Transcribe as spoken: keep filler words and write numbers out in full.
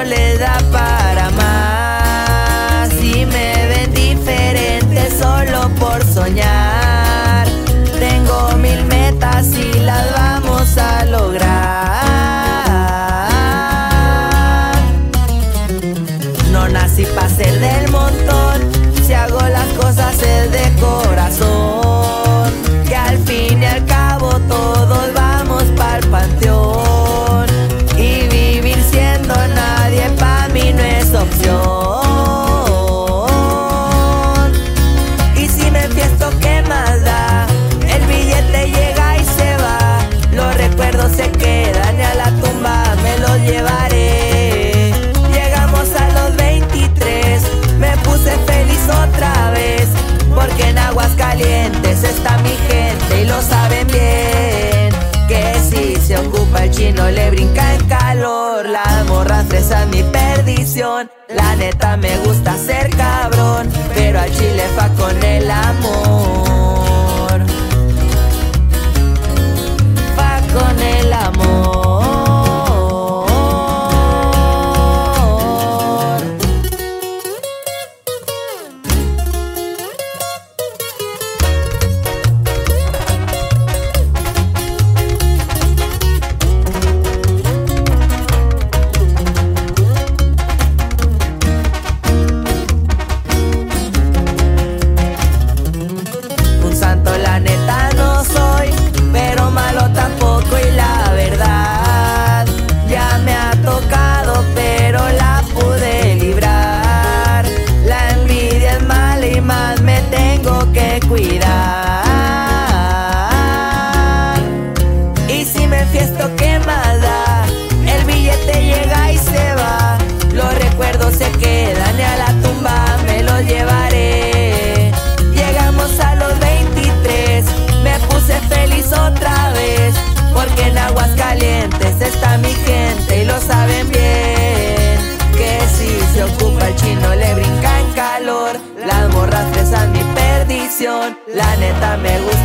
le da para más y me ven diferente solo por soñar. Tengo mil metas y las vamos a lograr. No nací para ser del montón, si hago las cosas es de corazón. Que al fin y al cabo todos vamos pa'l panteón, y vivir siendo nadie pa' mí no es opción. Y si me enfiesto, ¿qué más da? El billete llega y se va, los recuerdos se quedan y a la tumba me los llevaré. Llegamos a los veintitrés, me puse feliz otra vez, porque en Aguascalientes está mi gente y lo saben bien. Que si se ocupa el chino le brinca en calor, las morras fresas mi perdición. La neta me gusta ser cabrón, pero al chile fa con el amor, fa con el amor. La neta no soy, pero malo tampoco, y la verdad ya me ha tocado, pero la pude librar. La envidia es mala y más me tengo que cuidar. Y si me enfiesto, ¿qué más da? El billete llega y se va, los recuerdos se quedan y a la tumba me los llevaré. Llegamos a los veintitrés, me puse feliz otra vez, porque en Aguascalientes está mi gente y lo saben bien. Que si se ocupa el chino le brinca en calor, las morras fresas mi perdición. La neta me gusta